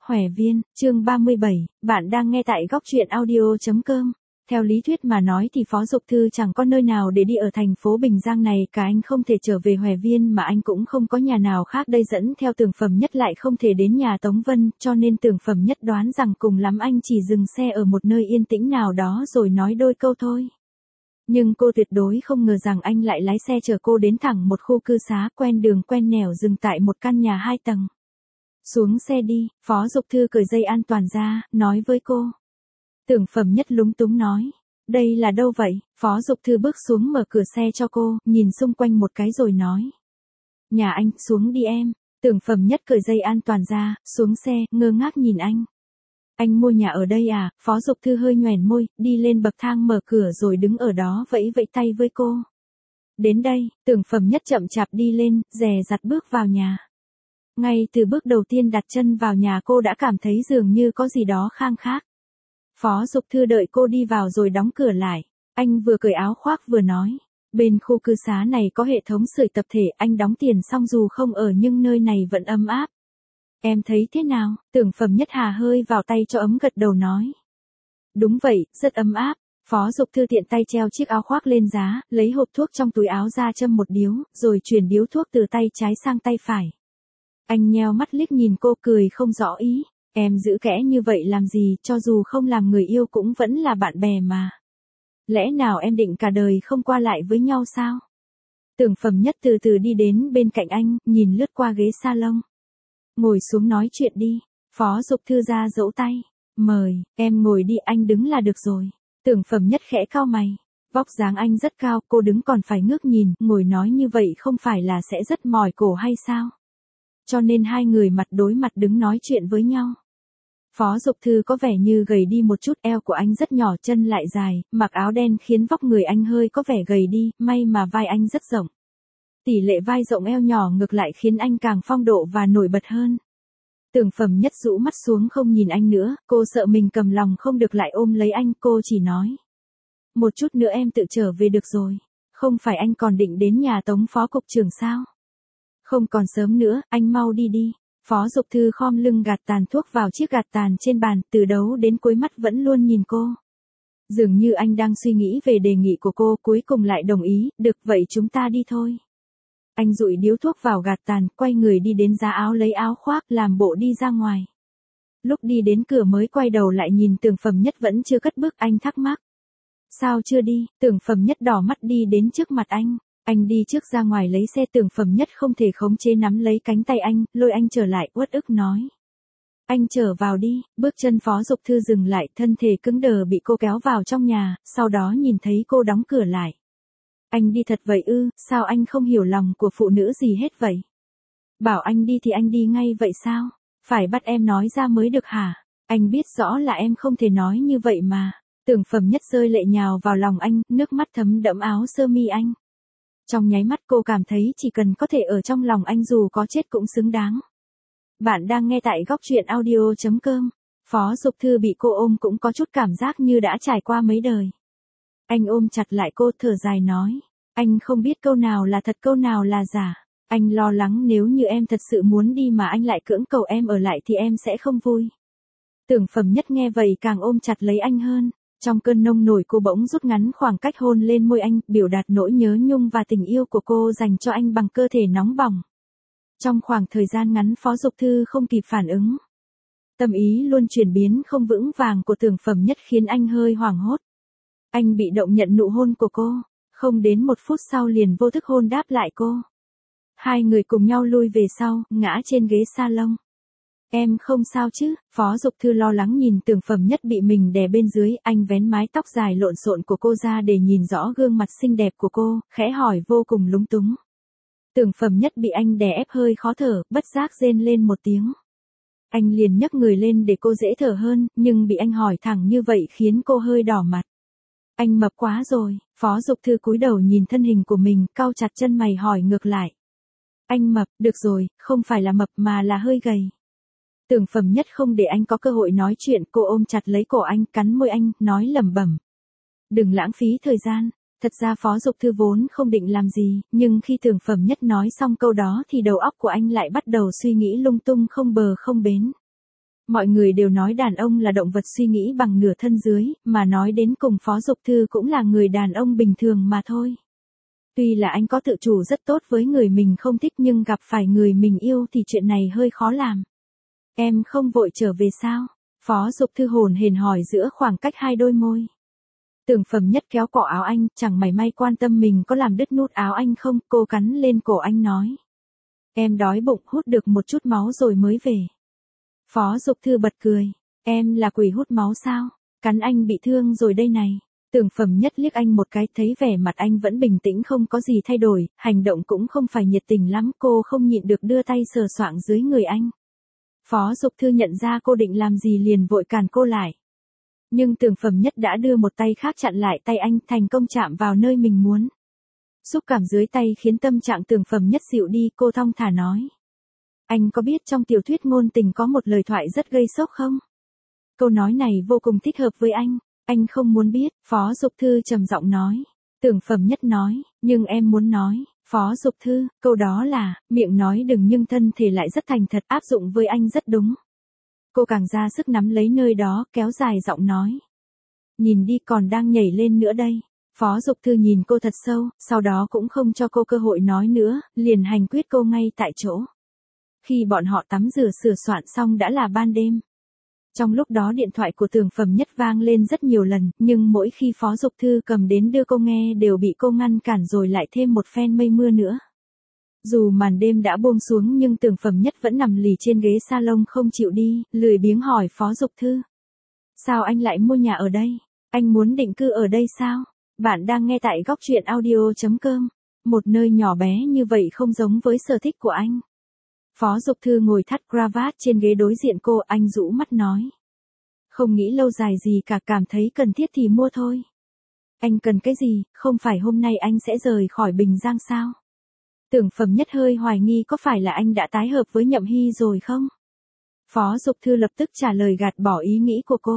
Hòe Viên, chương 37, bạn đang nghe tại góc truyện audio.com. Theo lý thuyết mà nói thì Phó Dục Thư chẳng có nơi nào để đi ở thành phố Bình Giang này cả, anh không thể trở về Hòe Viên mà anh cũng không có nhà nào khác đây, dẫn theo Tưởng Phẩm Nhất lại không thể đến nhà Tống Vân, cho nên Tưởng Phẩm Nhất đoán rằng cùng lắm anh chỉ dừng xe ở một nơi yên tĩnh nào đó rồi nói đôi câu thôi. Nhưng cô tuyệt đối không ngờ rằng anh lại lái xe chở cô đến thẳng một khu cư xá quen đường quen nẻo, dừng tại một căn nhà 2 tầng. Xuống xe đi, Phó Dục Thư cởi dây an toàn ra, nói với cô. Tưởng Phẩm Nhất lúng túng nói. Đây là đâu vậy? Phó Dục Thư bước xuống mở cửa xe cho cô, nhìn xung quanh một cái rồi nói. Nhà anh, xuống đi em. Tưởng Phẩm Nhất cởi dây an toàn ra, xuống xe, ngơ ngác nhìn anh. Anh mua nhà ở đây à? Phó Dục Thư hơi nhoẻn môi, đi lên bậc thang mở cửa rồi đứng ở đó vẫy vẫy tay với cô. Đến đây, Tưởng Phẩm Nhất chậm chạp đi lên, dè dặt bước vào nhà. Ngay từ bước đầu tiên đặt chân vào nhà cô đã cảm thấy dường như có gì đó khang khác. Phó Dục Thư đợi cô đi vào rồi đóng cửa lại. Anh vừa cởi áo khoác vừa nói. Bên khu cư xá này có hệ thống sưởi tập thể, anh đóng tiền xong dù không ở nhưng nơi này vẫn ấm áp. Em thấy thế nào? Tưởng Phẩm Nhất hà hơi vào tay cho ấm, gật đầu nói. Đúng vậy, rất ấm áp. Phó Dục Thư tiện tay treo chiếc áo khoác lên giá, lấy hộp thuốc trong túi áo ra châm một điếu, rồi chuyển điếu thuốc từ tay trái sang tay phải. Anh nheo mắt liếc nhìn cô, cười không rõ ý. Em giữ kẽ như vậy làm gì, cho dù không làm người yêu cũng vẫn là bạn bè mà. Lẽ nào em định cả đời không qua lại với nhau sao? Tưởng Phẩm Nhất từ từ đi đến bên cạnh anh, nhìn lướt qua ghế salon. Ngồi xuống nói chuyện đi. Phó Dục Thư ra dỗ tay. Mời, em ngồi đi, anh đứng là được rồi. Tưởng Phẩm Nhất khẽ cau mày. Vóc dáng anh rất cao, cô đứng còn phải ngước nhìn, ngồi nói như vậy không phải là sẽ rất mỏi cổ hay sao? Cho nên hai người mặt đối mặt đứng nói chuyện với nhau. Phó Dục Thư có vẻ như gầy đi một chút, eo của anh rất nhỏ, chân lại dài, mặc áo đen khiến vóc người anh hơi có vẻ gầy đi, may mà vai anh rất rộng. Tỷ lệ vai rộng eo nhỏ ngược lại khiến anh càng phong độ và nổi bật hơn. Tưởng Phẩm Nhất rũ mắt xuống không nhìn anh nữa, cô sợ mình cầm lòng không được lại ôm lấy anh, cô chỉ nói. Một chút nữa em tự trở về được rồi, không phải anh còn định đến nhà Tống Phó Cục trưởng sao? Không còn sớm nữa, anh mau đi đi. Phó Dục Thư khom lưng gạt tàn thuốc vào chiếc gạt tàn trên bàn, từ đầu đến cuối mắt vẫn luôn nhìn cô. Dường như anh đang suy nghĩ về đề nghị của cô, cuối cùng lại đồng ý, được vậy chúng ta đi thôi. Anh dụi điếu thuốc vào gạt tàn, quay người đi đến giá áo lấy áo khoác, làm bộ đi ra ngoài. Lúc đi đến cửa mới quay đầu lại nhìn Tưởng Phẩm Nhất vẫn chưa cất bước, anh thắc mắc. Sao chưa đi? Tưởng Phẩm Nhất đỏ mắt đi đến trước mặt anh. Anh đi trước ra ngoài lấy xe. Tưởng Phẩm Nhất không thể khống chế nắm lấy cánh tay anh, lôi anh trở lại, uất ức nói. Anh trở vào đi. Bước chân Phó Dục Thư dừng lại, thân thể cứng đờ bị cô kéo vào trong nhà, sau đó nhìn thấy cô đóng cửa lại. Anh đi thật vậy ư? Sao anh không hiểu lòng của phụ nữ gì hết vậy? Bảo anh đi thì anh đi ngay vậy sao? Phải bắt em nói ra mới được hả? Anh biết rõ là em không thể nói như vậy mà. Tưởng Phẩm Nhất rơi lệ nhào vào lòng anh, nước mắt thấm đẫm áo sơ mi anh. Trong nháy mắt cô cảm thấy chỉ cần có thể ở trong lòng anh dù có chết cũng xứng đáng. Bạn đang nghe tại góc truyện audio.com. Phó Dục Thư bị cô ôm cũng có chút cảm giác như đã trải qua mấy đời. Anh ôm chặt lại cô, thở dài nói. Anh không biết câu nào là thật câu nào là giả. Anh lo lắng nếu như em thật sự muốn đi mà anh lại cưỡng cầu em ở lại thì em sẽ không vui. Tưởng Phẩm Nhất nghe vậy càng ôm chặt lấy anh hơn. Trong cơn nông nổi cô bỗng rút ngắn khoảng cách hôn lên môi anh, biểu đạt nỗi nhớ nhung và tình yêu của cô dành cho anh bằng cơ thể nóng bỏng. Trong khoảng thời gian ngắn Phó Dục Thư không kịp phản ứng. Tâm ý luôn chuyển biến không vững vàng của Tưởng Phẩm Nhất khiến anh hơi hoảng hốt. Anh bị động nhận nụ hôn của cô, không đến 1 phút sau liền vô thức hôn đáp lại cô. Hai người cùng nhau lui về sau, ngã trên ghế salon. Em không sao chứ? Phó Dục Thư lo lắng nhìn Tưởng Phẩm Nhất bị mình đè bên dưới, anh vén mái tóc dài lộn xộn của cô ra để nhìn rõ gương mặt xinh đẹp của cô, khẽ hỏi vô cùng lúng túng. Tưởng Phẩm Nhất bị anh đè ép hơi khó thở, bất giác rên lên một tiếng. Anh liền nhấc người lên để cô dễ thở hơn, nhưng bị anh hỏi thẳng như vậy khiến cô hơi đỏ mặt. Anh mập quá rồi. Phó Dục Thư cúi đầu nhìn thân hình của mình, cau chặt chân mày hỏi ngược lại. Anh mập, được rồi, không phải là mập mà là hơi gầy. Tưởng Phẩm Nhất không để anh có cơ hội nói chuyện, cô ôm chặt lấy cổ anh, cắn môi anh, nói lẩm bẩm. Đừng lãng phí thời gian. Thật ra Phó Dục Thư vốn không định làm gì, nhưng khi Tưởng Phẩm Nhất nói xong câu đó thì đầu óc của anh lại bắt đầu suy nghĩ lung tung không bờ không bến. Mọi người đều nói đàn ông là động vật suy nghĩ bằng nửa thân dưới, mà nói đến cùng Phó Dục Thư cũng là người đàn ông bình thường mà thôi. Tuy là anh có tự chủ rất tốt với người mình không thích nhưng gặp phải người mình yêu thì chuyện này hơi khó làm. Em không vội trở về sao? Phó Dục Thư hồn hển hỏi giữa khoảng cách hai đôi môi. Tưởng Phẩm Nhất kéo cổ áo anh, chẳng mảy may quan tâm mình có làm đứt nút áo anh không, cô cắn lên cổ anh nói. Em đói bụng, hút được một chút máu rồi mới về. Phó Dục Thư bật cười. Em là quỷ hút máu sao? Cắn anh bị thương rồi đây này. Tưởng Phẩm Nhất liếc anh một cái, thấy vẻ mặt anh vẫn bình tĩnh không có gì thay đổi, hành động cũng không phải nhiệt tình lắm, cô không nhịn được đưa tay sờ soạng dưới người anh. Phó Dục Thư nhận ra cô định làm gì liền vội cản cô lại. Nhưng Tưởng Phẩm Nhất đã đưa một tay khác chặn lại tay anh, thành công chạm vào nơi mình muốn. Xúc cảm dưới tay khiến tâm trạng Tưởng Phẩm Nhất dịu đi, cô thong thả nói. Anh có biết trong tiểu thuyết ngôn tình có một lời thoại rất gây sốc không? Câu nói này vô cùng thích hợp với anh không muốn biết, Phó Dục Thư trầm giọng nói. Tưởng Phẩm Nhất nói, nhưng em muốn nói. Phó Dục Thư, câu đó là, miệng nói đừng nhưng thân thể lại rất thành thật, áp dụng với anh rất đúng. Cô càng ra sức nắm lấy nơi đó, kéo dài giọng nói. Nhìn đi, còn đang nhảy lên nữa đây. Phó Dục Thư nhìn cô thật sâu, sau đó cũng không cho cô cơ hội nói nữa, liền hành quyết cô ngay tại chỗ. Khi bọn họ tắm rửa sửa soạn xong đã là ban đêm. Trong lúc đó điện thoại của Tưởng Phẩm Nhất vang lên rất nhiều lần, nhưng mỗi khi Phó Dục Thư cầm đến đưa cô nghe đều bị cô ngăn cản rồi lại thêm một phen mây mưa nữa. Dù màn đêm đã buông xuống nhưng Tưởng Phẩm Nhất vẫn nằm lì trên ghế salon không chịu đi, lười biếng hỏi Phó Dục Thư. Sao anh lại mua nhà ở đây? Anh muốn định cư ở đây sao? Bạn đang nghe tại góc truyện audio.com. Một nơi nhỏ bé như vậy không giống với sở thích của anh. Phó Dục Thư ngồi thắt cravat trên ghế đối diện cô, anh rũ mắt nói. Không nghĩ lâu dài gì cả, cảm thấy cần thiết thì mua thôi. Anh cần cái gì, không phải hôm nay anh sẽ rời khỏi Bình Giang sao? Tưởng Phẩm Nhất hơi hoài nghi có phải là anh đã tái hợp với Nhậm Hy rồi không? Phó Dục Thư lập tức trả lời gạt bỏ ý nghĩ của cô.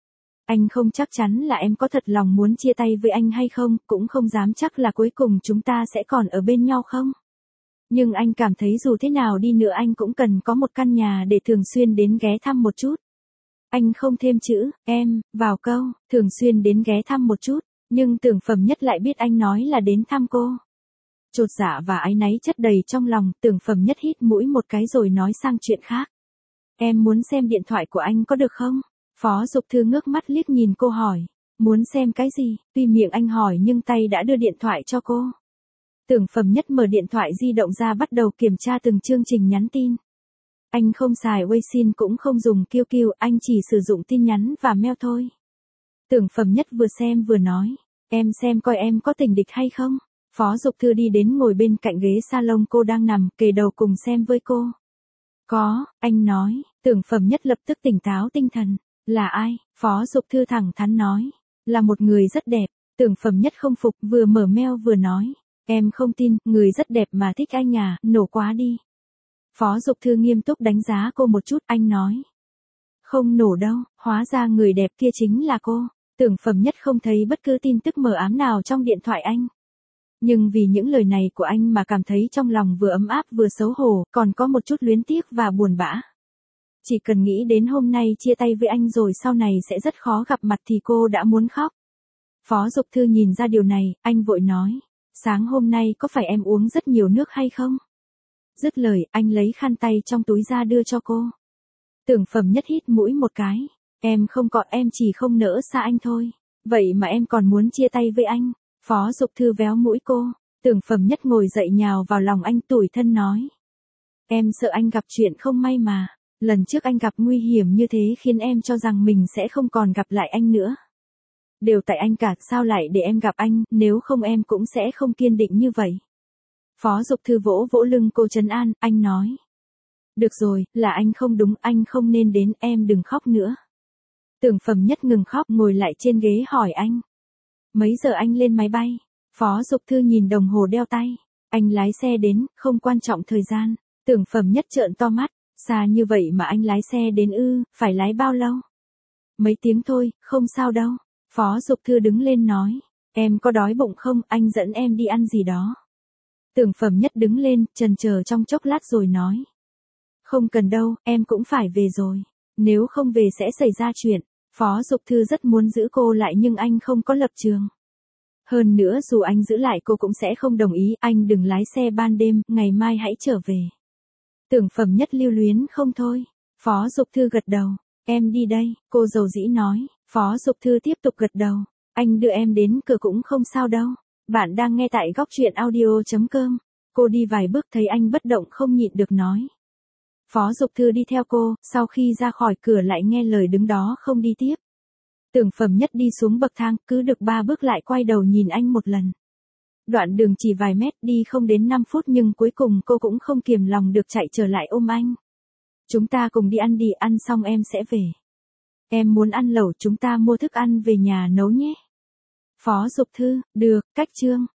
Anh không chắc chắn là em có thật lòng muốn chia tay với anh hay không, cũng không dám chắc là cuối cùng chúng ta sẽ còn ở bên nhau không? Nhưng anh cảm thấy dù thế nào đi nữa anh cũng cần có một căn nhà để thường xuyên đến ghé thăm một chút. Anh không thêm chữ, em, vào câu, thường xuyên đến ghé thăm một chút, nhưng Tưởng Phẩm Nhất lại biết anh nói là đến thăm cô. Chột dạ và áy náy chất đầy trong lòng, Tưởng Phẩm Nhất hít mũi một cái rồi nói sang chuyện khác. Em muốn xem điện thoại của anh có được không? Phó Dục Thư ngước mắt liếc nhìn cô hỏi. Muốn xem cái gì? Tuy miệng anh hỏi nhưng tay đã đưa điện thoại cho cô. Tưởng Phẩm Nhất mở điện thoại di động ra bắt đầu kiểm tra từng chương trình nhắn tin. Anh không xài Weixin cũng không dùng QQ, anh chỉ sử dụng tin nhắn và mail thôi. Tưởng Phẩm Nhất vừa xem vừa nói. Em xem coi em có tình địch hay không? Phó Dục Thư đi đến ngồi bên cạnh ghế salon cô đang nằm, kề đầu cùng xem với cô. Có, anh nói. Tưởng Phẩm Nhất lập tức tỉnh táo tinh thần. Là ai? Phó Dục Thư thẳng thắn nói. Là một người rất đẹp. Tưởng Phẩm Nhất không phục, vừa mở mail vừa nói. Em không tin, người rất đẹp mà thích anh à, nổ quá đi. Phó Dục Thư nghiêm túc đánh giá cô một chút, anh nói. Không nổ đâu, hóa ra người đẹp kia chính là cô. Tưởng Phẩm Nhất không thấy bất cứ tin tức mờ ám nào trong điện thoại anh. Nhưng vì những lời này của anh mà cảm thấy trong lòng vừa ấm áp vừa xấu hổ, còn có một chút luyến tiếc và buồn bã. Chỉ cần nghĩ đến hôm nay chia tay với anh rồi sau này sẽ rất khó gặp mặt thì cô đã muốn khóc. Phó Dục Thư nhìn ra điều này, anh vội nói. Sáng hôm nay có phải em uống rất nhiều nước hay không? Dứt lời, anh lấy khăn tay trong túi ra đưa cho cô. Tưởng Phẩm Nhất hít mũi một cái. Em không có, em chỉ không nỡ xa anh thôi. Vậy mà em còn muốn chia tay với anh. Phó Dục Thư véo mũi cô. Tưởng Phẩm Nhất ngồi dậy nhào vào lòng anh tủi thân nói. Em sợ anh gặp chuyện không may mà. Lần trước anh gặp nguy hiểm như thế khiến em cho rằng mình sẽ không còn gặp lại anh nữa. Đều tại anh cả, sao lại để em gặp anh, nếu không em cũng sẽ không kiên định như vậy. Phó Dục Thư vỗ vỗ lưng cô trấn an, anh nói. Được rồi, là anh không đúng, anh không nên đến, em đừng khóc nữa. Tưởng Phẩm Nhất ngừng khóc, ngồi lại trên ghế hỏi anh. Mấy giờ anh lên máy bay? Phó Dục Thư nhìn đồng hồ đeo tay. Anh lái xe đến, không quan trọng thời gian. Tưởng Phẩm Nhất trợn to mắt. Xa như vậy mà anh lái xe đến ư, phải lái bao lâu? Mấy tiếng thôi, không sao đâu. Phó Dục Thư đứng lên nói. Em có đói bụng không, anh dẫn em đi ăn gì đó. Tưởng Phẩm Nhất đứng lên, chần chờ trong chốc lát rồi nói. Không cần đâu, em cũng phải về rồi. Nếu không về sẽ xảy ra chuyện. Phó Dục Thư rất muốn giữ cô lại nhưng anh không có lập trường. Hơn nữa dù anh giữ lại cô cũng sẽ không đồng ý, anh đừng lái xe ban đêm, ngày mai hãy trở về. Tưởng Phẩm Nhất lưu luyến không thôi. Phó Dục Thư gật đầu. Em đi đây, cô dầu dĩ nói. Phó Dục Thư tiếp tục gật đầu. Anh đưa em đến cửa cũng không sao đâu. Bạn đang nghe tại góc truyện audio.com. Cô đi vài bước thấy anh bất động không nhịn được nói. Phó Dục Thư đi theo cô, sau khi ra khỏi cửa lại nghe lời đứng đó không đi tiếp. Tưởng Phẩm Nhất đi xuống bậc thang, cứ được 3 bước lại quay đầu nhìn anh một lần. Đoạn đường chỉ vài mét, đi không đến 5 phút nhưng cuối cùng cô cũng không kiềm lòng được chạy trở lại ôm anh. Chúng ta cùng đi ăn đi, ăn xong em sẽ về. Em muốn ăn lẩu, chúng ta mua thức ăn về nhà nấu nhé. Phó Dục Thư, được, cách chương.